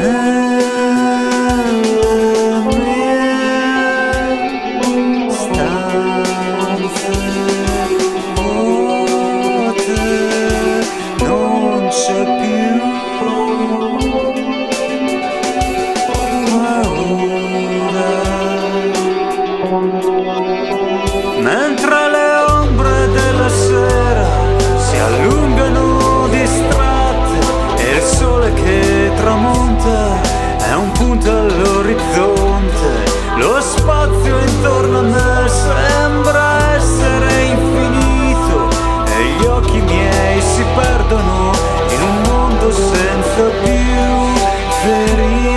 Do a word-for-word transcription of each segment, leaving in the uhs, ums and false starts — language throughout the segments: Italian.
Mentre le ombre della sera si allungano distratte e il sole che tramonta è un punto all'orizzonte, lo spazio intorno a me sembra essere infinito e gli occhi miei si perdono in un mondo senza più ferite.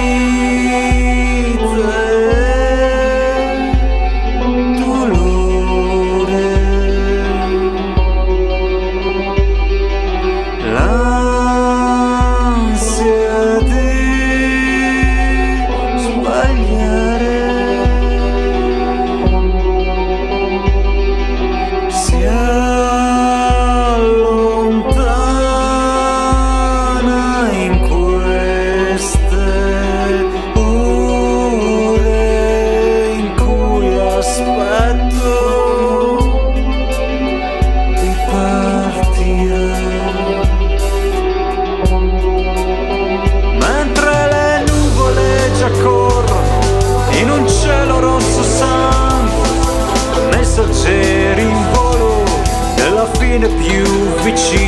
L'ansia di sbagliare si allontana in queste ore in cui aspetto di partire. Mentre le nuvole già corrono in un cielo rosso sangue, messaggeri in volo della fine più vicina.